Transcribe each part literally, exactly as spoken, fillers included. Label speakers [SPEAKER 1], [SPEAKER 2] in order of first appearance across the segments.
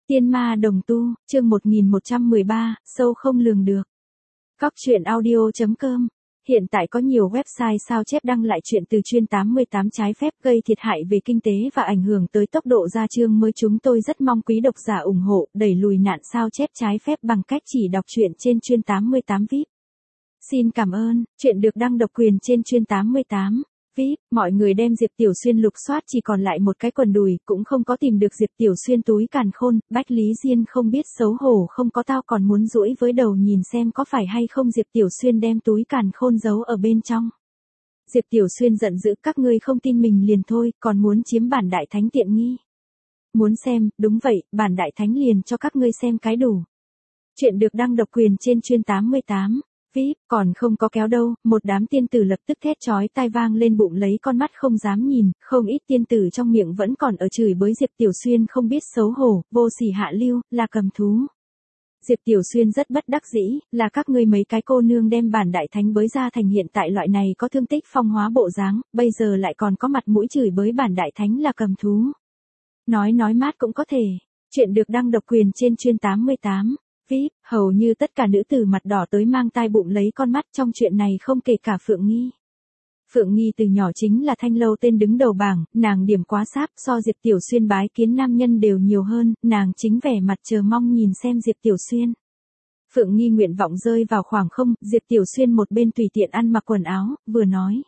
[SPEAKER 1] Tiên ma đồng tu, chương một nghìn một trăm mười ba, sâu không lường được. Cóc truyện audio chấm com. Hiện tại có nhiều website sao chép đăng lại chuyện từ chuyên tám mươi tám trái phép gây thiệt hại về kinh tế và ảnh hưởng tới tốc độ ra chương mới. Chúng tôi rất mong quý độc giả ủng hộ, đẩy lùi nạn sao chép trái phép bằng cách chỉ đọc truyện trên chuyên tám mươi tám vê i pê. Xin cảm ơn, chuyện được đăng độc quyền trên chuyên tám mươi tám vê i pê. Mọi người đem Diệp Tiểu Xuyên lục soát chỉ còn lại một cái quần đùi, cũng không có tìm được Diệp Tiểu Xuyên túi càn khôn. Bách Lý Diên không biết xấu hổ không có tao còn muốn duỗi với đầu nhìn xem có phải hay không Diệp Tiểu Xuyên đem túi càn khôn giấu ở bên trong. Diệp Tiểu Xuyên giận dữ, các ngươi không tin mình liền thôi, còn muốn chiếm bản đại thánh tiện nghi. Muốn xem, đúng vậy, bản đại thánh liền cho các ngươi xem cái đủ. Chuyện được đăng độc quyền trên chuyên tám mươi tám vê i pê, còn không có kéo đâu, một đám tiên tử lập tức thét chói tai vang lên bụng lấy con mắt không dám nhìn, không ít tiên tử trong miệng vẫn còn ở chửi bới Diệp Tiểu Xuyên không biết xấu hổ, vô sỉ hạ lưu, là cầm thú. Diệp Tiểu Xuyên rất bất đắc dĩ, là các ngươi mấy cái cô nương đem bản đại thánh bới ra thành hiện tại loại này có thương tích phong hóa bộ dáng, bây giờ lại còn có mặt mũi chửi bới bản đại thánh là cầm thú. Nói nói mát cũng có thể, chuyện được đăng độc quyền trên chuyên tám mươi tám vê i pê, hầu như tất cả nữ tử mặt đỏ tới mang tai bụng lấy con mắt trong chuyện này không kể cả Phượng Nghi. Phượng Nghi từ nhỏ chính là thanh lâu tên đứng đầu bảng, nàng điểm quá sáp so Diệp Tiểu Xuyên bái kiến nam nhân đều nhiều hơn, nàng chính vẻ mặt chờ mong nhìn xem Diệp Tiểu Xuyên. Phượng Nghi nguyện vọng rơi vào khoảng không, Diệp Tiểu Xuyên một bên tùy tiện ăn mặc quần áo, vừa nói.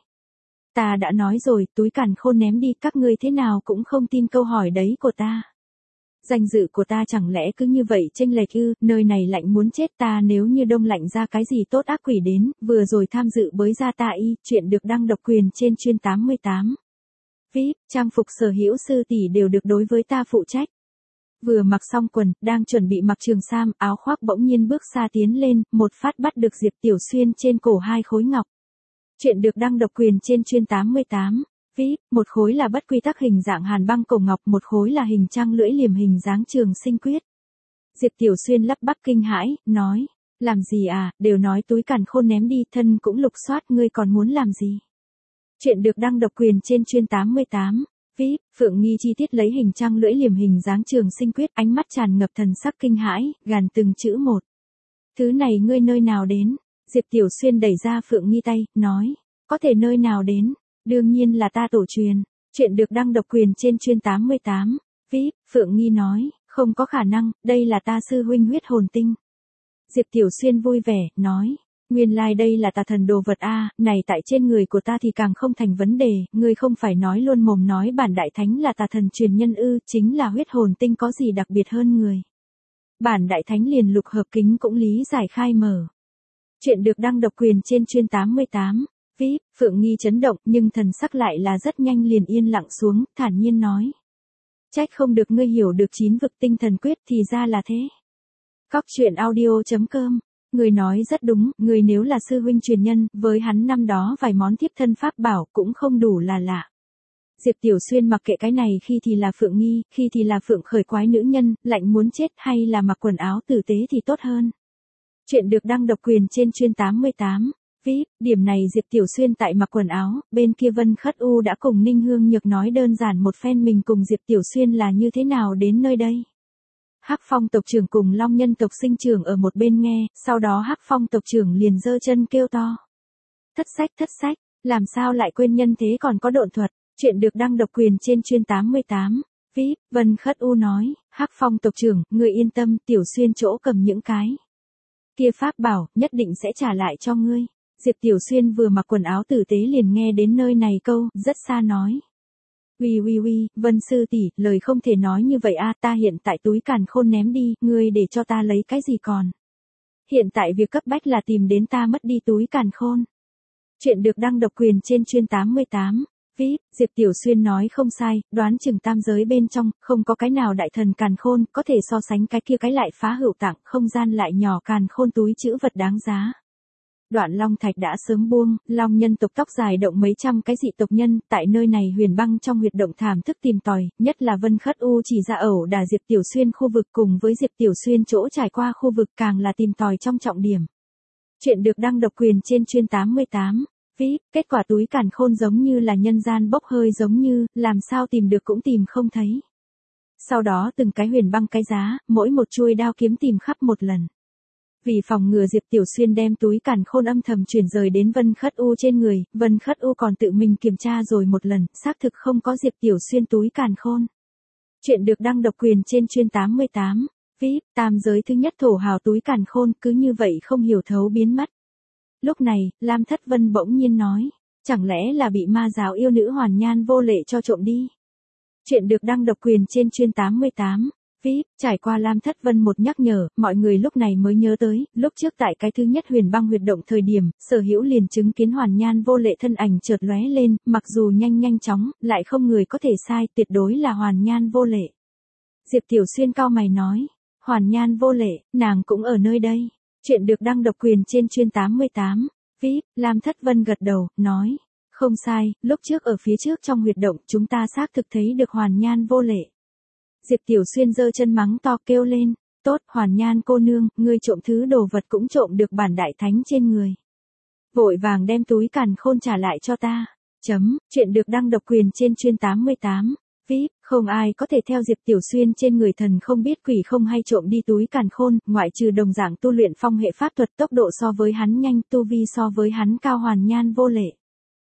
[SPEAKER 1] Ta đã nói rồi, túi càn khôn ném đi, các ngươi thế nào cũng không tin câu hỏi đấy của ta. Danh dự của ta chẳng lẽ cứ như vậy chênh lệch ư, nơi này lạnh muốn chết ta, nếu như đông lạnh ra cái gì tốt ác quỷ đến, vừa rồi tham dự bới ra ta y, chuyện được đăng độc quyền trên chuyên tám mươi tám vê i pê, trang phục sở hữu sư tỷ đều được đối với ta phụ trách. Vừa mặc xong quần, đang chuẩn bị mặc trường sam, áo khoác bỗng nhiên bước xa tiến lên, một phát bắt được Diệp Tiểu Xuyên trên cổ hai khối ngọc. Chuyện được đăng độc quyền trên chuyên tám mươi tám vê i pê, một khối là bất quy tắc hình dạng hàn băng cổ ngọc, một khối là hình trăng lưỡi liềm hình dáng trường sinh quyết. Diệp Tiểu Xuyên lắp bắp kinh hãi, nói, làm gì à, đều nói túi càn khôn ném đi, thân cũng lục soát, ngươi còn muốn làm gì? Chuyện được đăng độc quyền trên chuyên tám mươi tám vê i pê, Phượng Nghi chi tiết lấy hình trăng lưỡi liềm hình dáng trường sinh quyết, ánh mắt tràn ngập thần sắc kinh hãi, gàn từng chữ một. Thứ này ngươi nơi nào đến? Diệp Tiểu Xuyên đẩy ra Phượng Nghi tay, nói, có thể nơi nào đến? Đương nhiên là ta tổ truyền. Chuyện được đăng độc quyền trên chuyên tám mươi tám vê i pê, Phượng Nghi nói, không có khả năng, đây là ta sư huynh huyết hồn tinh. Diệp Tiểu Xuyên vui vẻ, nói, nguyên lai like đây là tà thần đồ vật a, này tại trên người của ta thì càng không thành vấn đề, ngươi không phải nói luôn mồm nói bản đại thánh là tà thần truyền nhân ư, chính là huyết hồn tinh có gì đặc biệt hơn người. Bản đại thánh liền lục hợp kính cũng lý giải khai mở. Chuyện được đăng độc quyền trên chuyên tám mươi tám vê i pê, Phượng Nghi chấn động nhưng thần sắc lại là rất nhanh liền yên lặng xuống, thản nhiên nói. Trách không được ngươi hiểu được chín vực tinh thần quyết thì ra là thế. Cóc truyện audio chấm com, người nói rất đúng, người nếu là sư huynh truyền nhân, với hắn năm đó vài món thiếp thân pháp bảo cũng không đủ là lạ. Diệp Tiểu Xuyên mặc kệ cái này khi thì là Phượng Nghi, khi thì là Phượng khởi quái nữ nhân, lạnh muốn chết hay là mặc quần áo tử tế thì tốt hơn. Chuyện được đăng độc quyền trên chuyên tám mươi tám vê i pê, điểm này Diệp Tiểu Xuyên tại mặc quần áo, bên kia Vân Khất U đã cùng Ninh Hương Nhược nói đơn giản một phen mình cùng Diệp Tiểu Xuyên là như thế nào đến nơi đây. Hắc Phong tộc trưởng cùng Long Nhân tộc sinh trưởng ở một bên nghe, sau đó Hắc Phong tộc trưởng liền giơ chân kêu to. Thất sách thất sách, làm sao lại quên nhân thế còn có độn thuật, chuyện được đăng độc quyền trên chuyên tám mươi tám vê i pê, Vân Khất U nói, Hắc Phong tộc trưởng, người yên tâm, Tiểu Xuyên chỗ cầm những cái kia pháp bảo, nhất định sẽ trả lại cho ngươi. Diệp Tiểu Xuyên vừa mặc quần áo tử tế liền nghe đến nơi này câu, rất xa nói. Uy uy uy, Vân sư tỷ, lời không thể nói như vậy a, ta hiện tại túi càn khôn ném đi, ngươi để cho ta lấy cái gì còn. Hiện tại việc cấp bách là tìm đến ta mất đi túi càn khôn. Chuyện được đăng độc quyền trên chuyên tám mươi tám vê i pê, Diệp Tiểu Xuyên nói không sai, đoán chừng tam giới bên trong, không có cái nào đại thần càn khôn, có thể so sánh cái kia cái lại phá hữu tặng, không gian lại nhỏ càn khôn túi chữ vật đáng giá. Đoạn Long Thạch đã sớm buông, Long Nhân tộc tóc dài động mấy trăm cái dị tộc nhân, tại nơi này huyền băng trong huyệt động thảm thức tìm tòi, nhất là Vân Khất U chỉ ra ẩu đả Diệp Tiểu Xuyên khu vực cùng với Diệp Tiểu Xuyên chỗ trải qua khu vực càng là tìm tòi trong trọng điểm. Chuyện được đăng độc quyền trên chuyên tám mươi tám vê i pê, kết quả túi càn khôn giống như là nhân gian bốc hơi giống như, làm sao tìm được cũng tìm không thấy. Sau đó từng cái huyền băng cái giá, mỗi một chuôi đao kiếm tìm khắp một lần. Vì phòng ngừa Diệp Tiểu Xuyên đem túi càn khôn âm thầm chuyển rời đến Vân Khất U trên người, Vân Khất U còn tự mình kiểm tra rồi một lần, xác thực không có Diệp Tiểu Xuyên túi càn khôn. Chuyện được đăng độc quyền trên chuyên tám mươi tám. vê i pê, tam giới thứ nhất thổ hào túi càn khôn, cứ như vậy không hiểu thấu biến mất. Lúc này, Lam Thất Vân bỗng nhiên nói, chẳng lẽ là bị ma giáo yêu nữ Hoàn Nhan vô lệ cho trộm đi. Chuyện được đăng độc quyền trên chuyên tám mươi tám. vê i pê, trải qua Lam Thất Vân một nhắc nhở, mọi người lúc này mới nhớ tới, lúc trước tại cái thứ nhất huyền băng huyệt động thời điểm, Sở Hữu liền chứng kiến Hoàn Nhan vô lệ thân ảnh chợt lóe lên, mặc dù nhanh nhanh chóng, lại không người có thể sai, tuyệt đối là Hoàn Nhan vô lệ. Diệp Tiểu Xuyên cau mày nói, Hoàn Nhan vô lệ, nàng cũng ở nơi đây. Chuyện được đăng độc quyền trên chuyên tám mươi tám. vê i pê, Lam Thất Vân gật đầu, nói, không sai, lúc trước ở phía trước trong huyệt động chúng ta xác thực thấy được Hoàn Nhan vô lệ. Diệp Tiểu Xuyên giơ chân mắng to kêu lên, tốt, Hoàn Nhan cô nương, ngươi trộm thứ đồ vật cũng trộm được bản đại thánh trên người. Vội vàng đem túi càn khôn trả lại cho ta. Chấm, chuyện được đăng độc quyền trên chuyên tám mươi tám. vê i pê, không ai có thể theo Diệp Tiểu Xuyên trên người thần không biết quỷ không hay trộm đi túi càn khôn, ngoại trừ đồng dạng tu luyện phong hệ pháp thuật tốc độ so với hắn nhanh, tu vi so với hắn cao Hoàn Nhan vô lệ.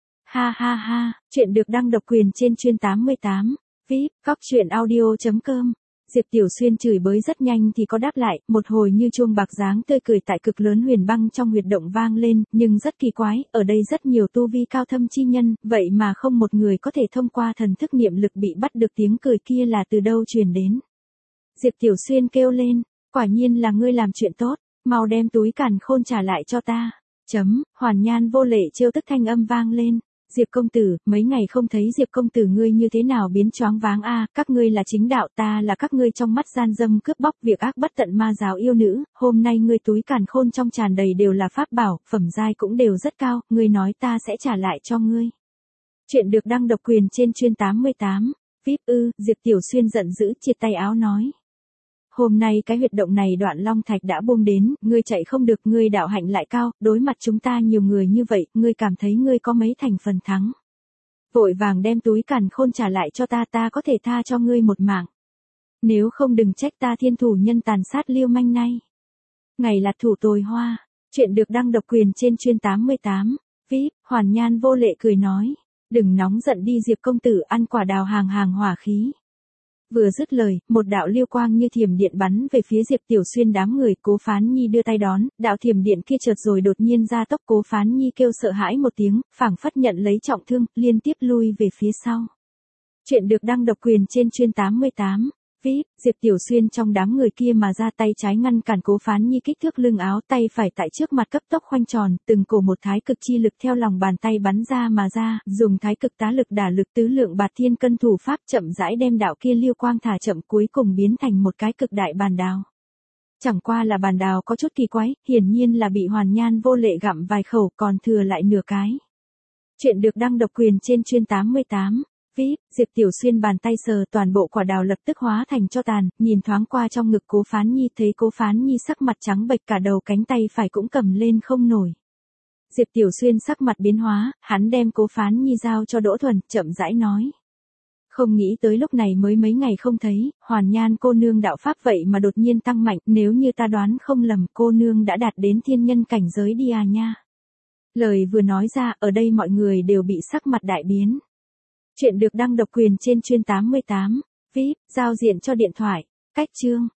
[SPEAKER 1] Ha ha ha, chuyện được đăng độc quyền trên chuyên tám mươi tám. vê i pê, cóc truyện audio chấm com. Diệp Tiểu Xuyên chửi bới rất nhanh thì có đáp lại, một hồi như chuông bạc dáng tươi cười tại cực lớn huyền băng trong huyệt động vang lên, nhưng rất kỳ quái, ở đây rất nhiều tu vi cao thâm chi nhân, vậy mà không một người có thể thông qua thần thức niệm lực bị bắt được tiếng cười kia là từ đâu truyền đến. Diệp Tiểu Xuyên kêu lên, quả nhiên là ngươi làm chuyện tốt, mau đem túi càn khôn trả lại cho ta. Chấm, Hoàn Nhan vô lệ trêu tức thanh âm vang lên. Diệp công tử, mấy ngày không thấy Diệp công tử ngươi như thế nào biến choáng váng a, các ngươi là chính đạo, ta là các ngươi trong mắt gian dâm cướp bóc việc ác bất tận ma giáo yêu nữ, hôm nay ngươi túi càn khôn trong tràn đầy đều là pháp bảo, phẩm giai cũng đều rất cao, ngươi nói ta sẽ trả lại cho ngươi. Chuyện được đăng độc quyền trên chuyên tám mươi tám. vê i pê ư, Diệp Tiểu Xuyên giận dữ triệt tay áo nói. Hôm nay cái huyệt động này Đoạn Long Thạch đã buông đến, ngươi chạy không được, ngươi đạo hạnh lại cao, đối mặt chúng ta nhiều người như vậy, ngươi cảm thấy ngươi có mấy thành phần thắng. Vội vàng đem túi càn khôn trả lại cho ta, ta có thể tha cho ngươi một mạng. Nếu không đừng trách ta thiên thủ nhân tàn sát liêu manh nay. Ngày là thủ tồi hoa. Chuyện được đăng độc quyền trên chuyên tám mươi tám. vê i pê, Hoàn Nhan vô lệ cười nói. Đừng nóng giận đi Diệp công tử, ăn quả đào hàng hàng hỏa khí. Vừa dứt lời, một đạo lưu quang như thiểm điện bắn về phía Diệp Tiểu Xuyên đám người, Cố Phán Nhi đưa tay đón, đạo thiểm điện kia chợt rồi đột nhiên ra tốc, Cố Phán Nhi kêu sợ hãi một tiếng, phảng phất nhận lấy trọng thương, liên tiếp lui về phía sau. Chuyện được đăng độc quyền trên chuyên tám mươi tám. vê i pê, Diệp Tiểu Xuyên trong đám người kia mà ra tay trái ngăn cản Cố Phán Nhi kích thước lưng áo, tay phải tại trước mặt cấp tốc khoanh tròn, từng cổ một thái cực chi lực theo lòng bàn tay bắn ra mà ra, dùng thái cực tá lực đả lực tứ lượng bạt thiên cân thủ pháp chậm rãi đem đạo kia lưu quang thả chậm, cuối cùng biến thành một cái cực đại bàn đào. Chẳng qua là bàn đào có chút kỳ quái, hiển nhiên là bị Hoàn Nhan vô lệ gặm vài khẩu, còn thừa lại nửa cái. Chuyện được đăng độc quyền trên chuyên tám mươi tám. vê i pê, Diệp Tiểu Xuyên bàn tay sờ, toàn bộ quả đào lập tức hóa thành tro tàn, nhìn thoáng qua trong ngực Cố Phán Nhi, thấy Cố Phán Nhi sắc mặt trắng bệch, cả đầu cánh tay phải cũng cầm lên không nổi. Diệp Tiểu Xuyên sắc mặt biến hóa, hắn đem Cố Phán Nhi giao cho Đỗ Thuần, chậm rãi nói. Không nghĩ tới lúc này mới mấy ngày không thấy, Hoàn Nhan cô nương đạo pháp vậy mà đột nhiên tăng mạnh, nếu như ta đoán không lầm, cô nương đã đạt đến thiên nhân cảnh giới đi à nha. Lời vừa nói ra, ở đây mọi người đều bị sắc mặt đại biến. Chuyện được đăng độc quyền trên chuyên tám mươi tám. vê i pê, giao diện cho điện thoại. Cách chương.